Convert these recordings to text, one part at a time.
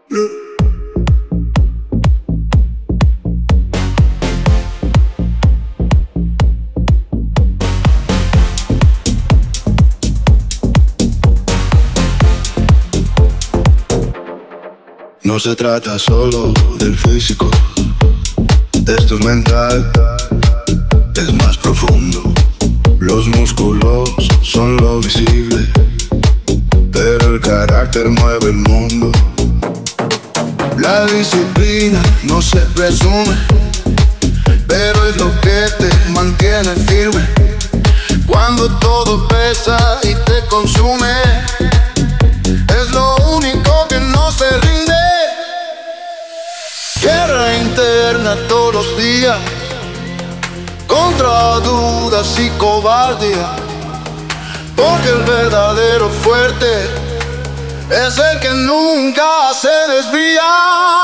No se trata solo del físico, esto es mental, es más profundo. Los músculos son lo visible, pero el carácter mueve el mundo. La disciplina no se presume, pero es lo que te mantiene firme. Cuando todo pesa y te consume, es lo único que no se rinde. Guerra interna todos los días, contra dudas y cobardía, porque el verdadero fuerte es el que nunca se desvía.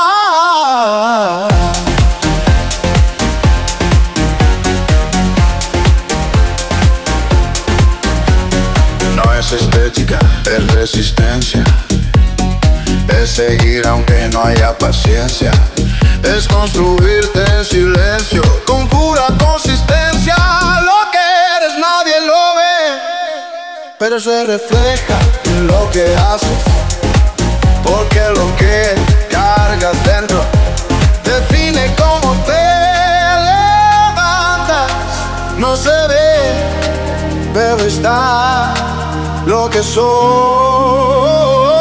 No es estética, es resistencia, es seguir aunque no haya paciencia, es construirte en silencio con pura consistencia. Lo que eres nadie lo ve, pero se refleja en lo que haces, porque lo que cargas dentro define cómo te levantas. No se ve, pero está lo que soy.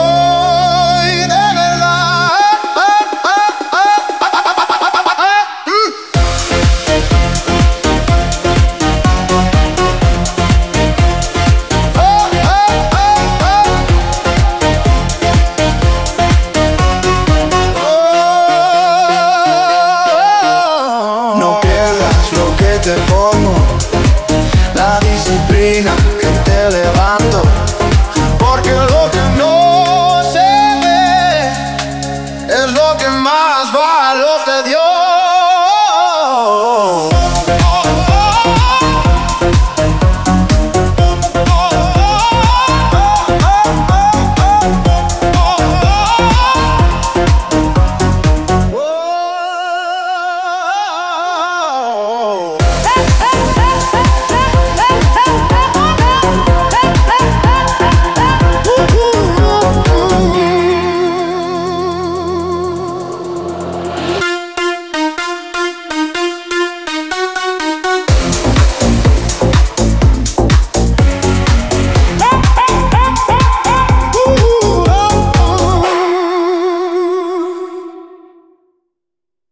Te formo, la disciplina que te levanto, porque lo que no se ve es lo que más valor te dio.